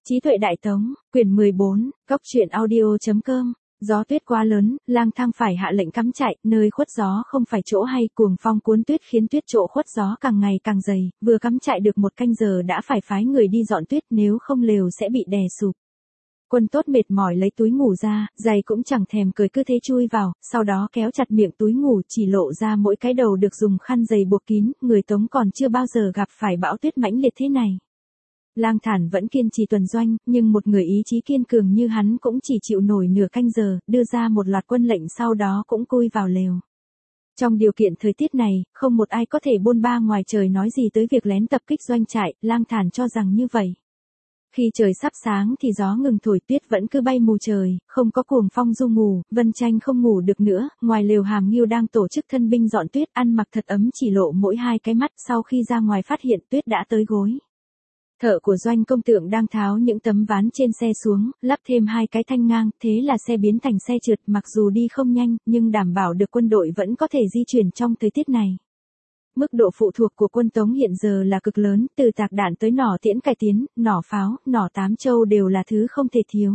Trí tuệ Đại Tống, quyển 14, Cốc truyện audio.com. Gió tuyết quá lớn, lang thang phải hạ lệnh cắm trại, nơi khuất gió không phải chỗ hay, cuồng phong cuốn tuyết khiến tuyết chỗ khuất gió càng ngày càng dày, vừa cắm trại được một canh giờ đã phải phái người đi dọn tuyết, nếu không lều sẽ bị đè sụp. Quân tốt mệt mỏi lấy túi ngủ ra, giày cũng chẳng thèm cởi cứ thế chui vào, sau đó kéo chặt miệng túi ngủ, chỉ lộ ra mỗi cái đầu được dùng khăn giày buộc kín. Người Tống còn chưa bao giờ gặp phải bão tuyết mãnh liệt thế này. Lang Thản vẫn kiên trì tuần doanh, nhưng một người ý chí kiên cường như hắn cũng chỉ chịu nổi nửa canh giờ, đưa ra một loạt quân lệnh sau đó cũng cui vào lều. Trong điều kiện thời tiết này, không một ai có thể bôn ba ngoài trời nói gì tới việc lén tập kích doanh trại, Lang Thản cho rằng như vậy. Khi trời sắp sáng thì gió ngừng thổi, tuyết vẫn cứ bay mù trời, không có cuồng phong du ngủ, Vân Tranh không ngủ được nữa, ngoài lều Hàm Ngưu đang tổ chức thân binh dọn tuyết, ăn mặc thật ấm chỉ lộ mỗi hai cái mắt, sau khi ra ngoài phát hiện tuyết đã tới gối. Thợ của Doanh Công Tượng đang tháo những tấm ván trên xe xuống, lắp thêm hai cái thanh ngang, thế là xe biến thành xe trượt, mặc dù đi không nhanh, nhưng đảm bảo được quân đội vẫn có thể di chuyển trong thời tiết này. Mức độ phụ thuộc của quân Tống hiện giờ là cực lớn, từ tạc đạn tới nỏ tiễn cải tiến, nỏ pháo, nỏ tám châu đều là thứ không thể thiếu.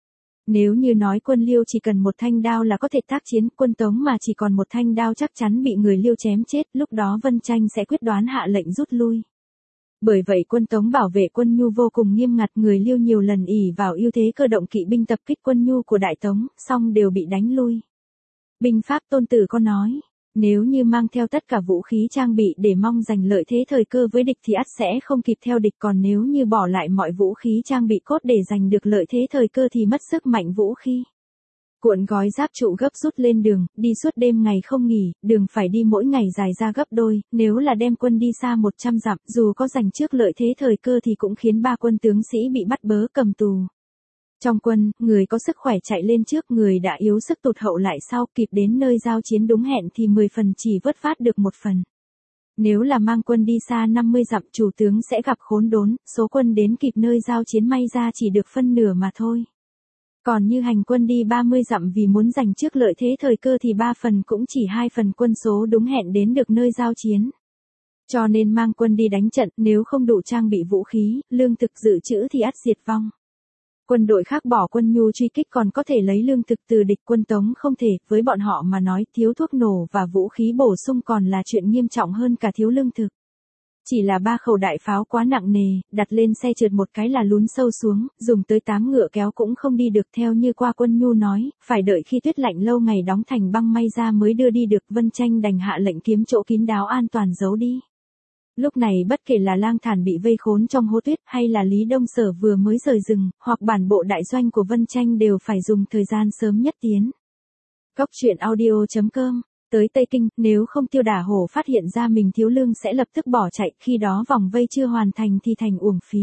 Nếu như nói quân Liêu chỉ cần một thanh đao là có thể tác chiến, quân Tống mà chỉ còn một thanh đao chắc chắn bị người Liêu chém chết, lúc đó Vân Tranh sẽ quyết đoán hạ lệnh rút lui. Bởi vậy quân Tống bảo vệ quân Nhu vô cùng nghiêm ngặt, người Liêu nhiều lần ỷ vào ưu thế cơ động kỵ binh tập kích quân Nhu của Đại Tống, song đều bị đánh lui. Binh pháp Tôn Tử có nói, nếu như mang theo tất cả vũ khí trang bị để mong giành lợi thế thời cơ với địch thì ắt sẽ không kịp theo địch, còn nếu như bỏ lại mọi vũ khí trang bị cốt để giành được lợi thế thời cơ thì mất sức mạnh vũ khí. Cuộn gói giáp trụ gấp rút lên đường, đi suốt đêm ngày không nghỉ, đường phải đi mỗi ngày dài ra gấp đôi, nếu là đem quân đi xa 100 dặm, dù có giành trước lợi thế thời cơ thì cũng khiến ba quân tướng sĩ bị bắt bớ cầm tù. Trong quân, người có sức khỏe chạy lên trước, người đã yếu sức tụt hậu lại sau, kịp đến nơi giao chiến đúng hẹn thì 10 phần chỉ vớt vát được 1 phần. Nếu là mang quân đi xa 50 dặm, chủ tướng sẽ gặp khốn đốn, số quân đến kịp nơi giao chiến may ra chỉ được phân nửa mà thôi. Còn như hành quân đi 30 dặm vì muốn giành trước lợi thế thời cơ thì 3 phần cũng chỉ 2 phần quân số đúng hẹn đến được nơi giao chiến. Cho nên mang quân đi đánh trận, nếu không đủ trang bị vũ khí, lương thực dự trữ thì ắt diệt vong. Quân đội khác bỏ quân Nhu truy kích còn có thể lấy lương thực từ địch, quân Tống không thể, với bọn họ mà nói thiếu thuốc nổ và vũ khí bổ sung còn là chuyện nghiêm trọng hơn cả thiếu lương thực. Chỉ là 3 khẩu đại pháo quá nặng nề, đặt lên xe trượt một cái là lún sâu xuống, dùng tới 8 ngựa kéo cũng không đi được, theo như qua quân Nhu nói, phải đợi khi tuyết lạnh lâu ngày đóng thành băng may ra mới đưa đi được. Vân Tranh đành hạ lệnh kiếm chỗ kín đáo an toàn giấu đi. Lúc này bất kể là Lang Thản bị vây khốn trong hố tuyết hay là Lý Đông Sở vừa mới rời rừng, hoặc bản bộ đại doanh của Vân Tranh đều phải dùng thời gian sớm nhất tiến. Cốc truyện audio.com. Tới Tây Kinh, nếu không Tiêu Đả Hổ phát hiện ra mình thiếu lương sẽ lập tức bỏ chạy, khi đó vòng vây chưa hoàn thành thì thành uổng phí.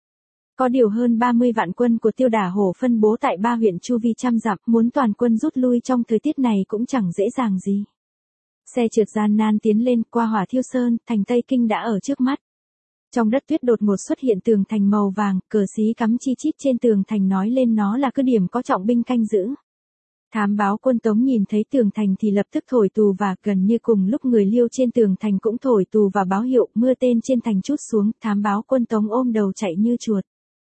Có điều hơn 30 vạn quân của Tiêu Đả Hổ phân bố tại 3 huyện chu vi trăm dặm, muốn toàn quân rút lui trong thời tiết này cũng chẳng dễ dàng gì. Xe trượt gian nan tiến lên, qua Hỏa Thiêu Sơn, thành Tây Kinh đã ở trước mắt. Trong đất tuyết đột ngột xuất hiện tường thành màu vàng, cờ xí cắm chi chít trên tường thành nói lên nó là cứ điểm có trọng binh canh giữ. Thám báo quân Tống nhìn thấy tường thành thì lập tức thổi tù và gần như cùng lúc người Liêu trên tường thành cũng thổi tù và báo hiệu, mưa tên trên thành trút xuống, thám báo quân Tống ôm đầu chạy như chuột.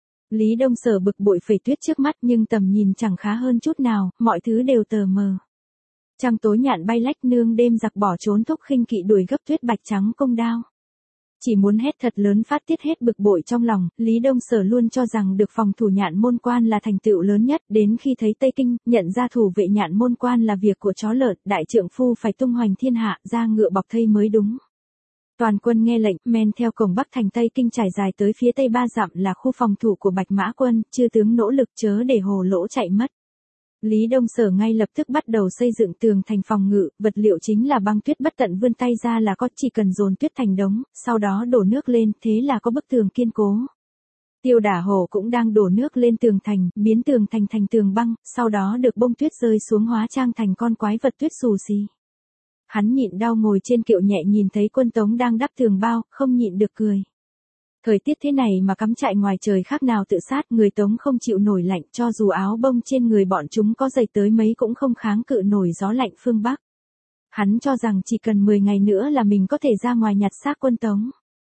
Lý Đông Sở bực bội phẩy tuyết trước mắt nhưng tầm nhìn chẳng khá hơn chút nào, mọi thứ đều tờ mờ. Trăng tối nhạn bay lách, nương đêm giặc bỏ trốn, thúc khinh kỵ đuổi gấp tuyết bạch trắng công đao. Chỉ muốn hét thật lớn phát tiết hết bực bội trong lòng, Lý Đông Sở luôn cho rằng được phòng thủ Nhạn Môn Quan là thành tựu lớn nhất, đến khi thấy Tây Kinh, nhận ra thủ vệ Nhạn Môn Quan là việc của chó lợn, đại trượng phu phải tung hoành thiên hạ, ra ngựa bọc thây mới đúng. Toàn quân nghe lệnh, men theo cổng Bắc thành Tây Kinh trải dài tới phía Tây 3 dặm là khu phòng thủ của Bạch Mã quân, chư tướng nỗ lực chớ để hồ lỗ chạy mất. Lý Đông Sở ngay lập tức bắt đầu xây dựng tường thành phòng ngự, vật liệu chính là băng tuyết, bất tận vươn tay ra là có, chỉ cần dồn tuyết thành đống, sau đó đổ nước lên, thế là có bức tường kiên cố. Tiêu Đả Hổ cũng đang đổ nước lên tường thành, biến tường thành thành tường băng, sau đó được bông tuyết rơi xuống hóa trang thành con quái vật tuyết xù xì. Hắn nhịn đau ngồi trên kiệu nhẹ nhìn thấy quân Tống đang đắp tường bao, không nhịn được cười. Thời tiết thế này mà cắm trại ngoài trời khác nào tự sát, người Tống không chịu nổi lạnh, cho dù áo bông trên người bọn chúng có dày tới mấy cũng không kháng cự nổi gió lạnh phương Bắc. Hắn cho rằng chỉ cần 10 ngày nữa là mình có thể ra ngoài nhặt xác quân Tống.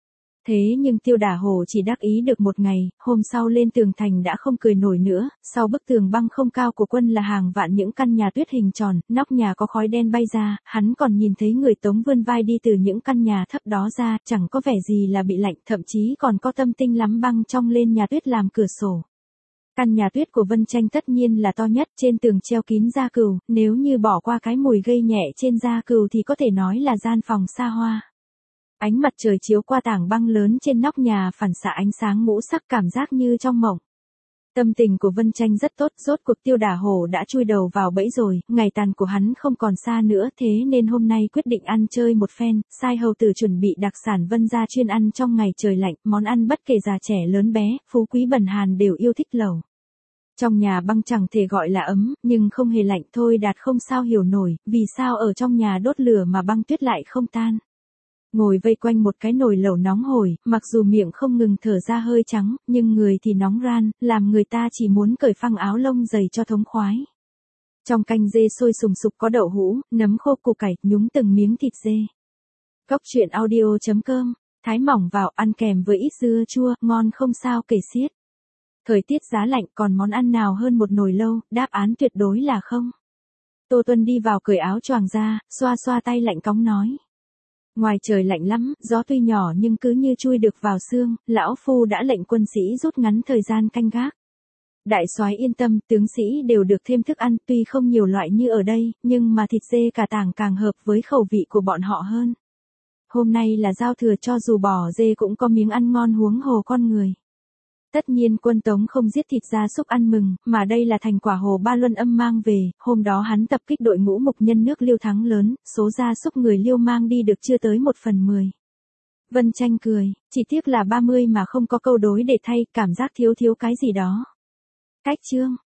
Thế nhưng Tiêu Đả Hổ chỉ đắc ý được một ngày, hôm sau lên tường thành đã không cười nổi nữa, sau bức tường băng không cao của quân là hàng vạn những căn nhà tuyết hình tròn, nóc nhà có khói đen bay ra, hắn còn nhìn thấy người Tống vươn vai đi từ những căn nhà thấp đó ra, chẳng có vẻ gì là bị lạnh, thậm chí còn có tâm tinh lắm băng trong lên nhà tuyết làm cửa sổ. Căn nhà tuyết của Vân Tranh tất nhiên là to nhất, trên tường treo kín da cừu, nếu như bỏ qua cái mùi gây nhẹ trên da cừu thì có thể nói là gian phòng xa hoa. Ánh mặt trời chiếu qua tảng băng lớn trên nóc nhà phản xạ ánh sáng ngũ sắc cảm giác như trong mộng. Tâm tình của Vân Tranh rất tốt, rốt cuộc Tiêu Đả Hổ đã chui đầu vào bẫy rồi, ngày tàn của hắn không còn xa nữa, thế nên hôm nay quyết định ăn chơi một phen, sai hầu tử chuẩn bị đặc sản Vân gia chuyên ăn trong ngày trời lạnh, món ăn bất kể già trẻ lớn bé, phú quý bần hàn đều yêu thích lẩu. Trong nhà băng chẳng thể gọi là ấm, nhưng không hề lạnh thôi. Đạt không sao hiểu nổi, vì sao ở trong nhà đốt lửa mà băng tuyết lại không tan. Ngồi vây quanh một cái nồi lẩu nóng hổi, mặc dù miệng không ngừng thở ra hơi trắng, nhưng người thì nóng ran, làm người ta chỉ muốn cởi phăng áo lông dày cho thống khoái. Trong canh dê sôi sùng sục có đậu hũ, nấm khô, củ cải, nhúng từng miếng thịt dê. Cốc truyện audio.com, thái mỏng vào ăn kèm với ít dưa chua, ngon không sao kể xiết. Thời tiết giá lạnh còn món ăn nào hơn một nồi lâu, đáp án tuyệt đối là không. Tô Tuân đi vào cởi áo choàng ra, xoa xoa tay lạnh cóng nói. Ngoài trời lạnh lắm, gió tuy nhỏ nhưng cứ như chui được vào xương, lão phu đã lệnh quân sĩ rút ngắn thời gian canh gác. Đại soái yên tâm, tướng sĩ đều được thêm thức ăn, tuy không nhiều loại như ở đây, nhưng mà thịt dê cả tảng càng hợp với khẩu vị của bọn họ hơn. Hôm nay là giao thừa, cho dù bò dê cũng có miếng ăn ngon huống hồ con người. Tất nhiên quân Tống không giết thịt gia súc ăn mừng, mà đây là thành quả Hồ Ba Luân Âm mang về, hôm đó hắn tập kích đội ngũ mục nhân nước Liêu thắng lớn, số gia súc người Liêu mang đi được chưa tới 1/10. Vân Tranh cười, chỉ tiếc là 30 mà không có câu đối để thay, cảm giác thiếu cái gì đó. Cách chương